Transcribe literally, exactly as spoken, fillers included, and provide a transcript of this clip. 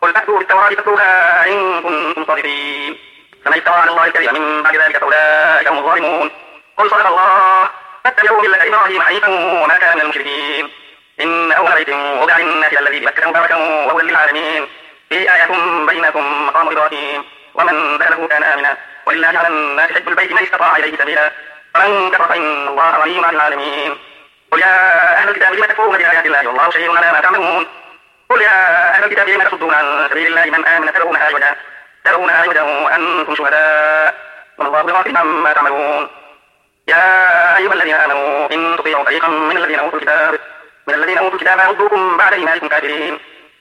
قل فأتوا بالتوراة فاتلوها إن كنتم صادقين فمن افترى على الله الكذب من بعد ذلك فأولئك هم الظالمون قل صدق الله فاتبعوا ملة إبراهيم حنيفا وما كان من المشركين إن أول بيت وضع للناس الذي ببكة مباركا وهدى للعالمين فيه آيات بينات مقام إبراهيم ومن دخله كان آمنا ولله على الناس حج البيت من استطاع إليه سبيلا فمن كفر فإن الله غني عن العالمين قل يا أهل الكتاب لم تكفرون بآيات الله والله شهيد على ما تعملون قل يا أهل الكتاب لم تصدون عن سبيل الله من آمن تدعونها عوجا تدعونها عوجا وأنتم شهداء والله بغافل عما تعملون يا أيها الذين آمنوا إن تطيعوا فريقا من الذين أوتوا الكتاب من الذين أوتوا الكتاب يردوكم بعد إيمانكم كافرين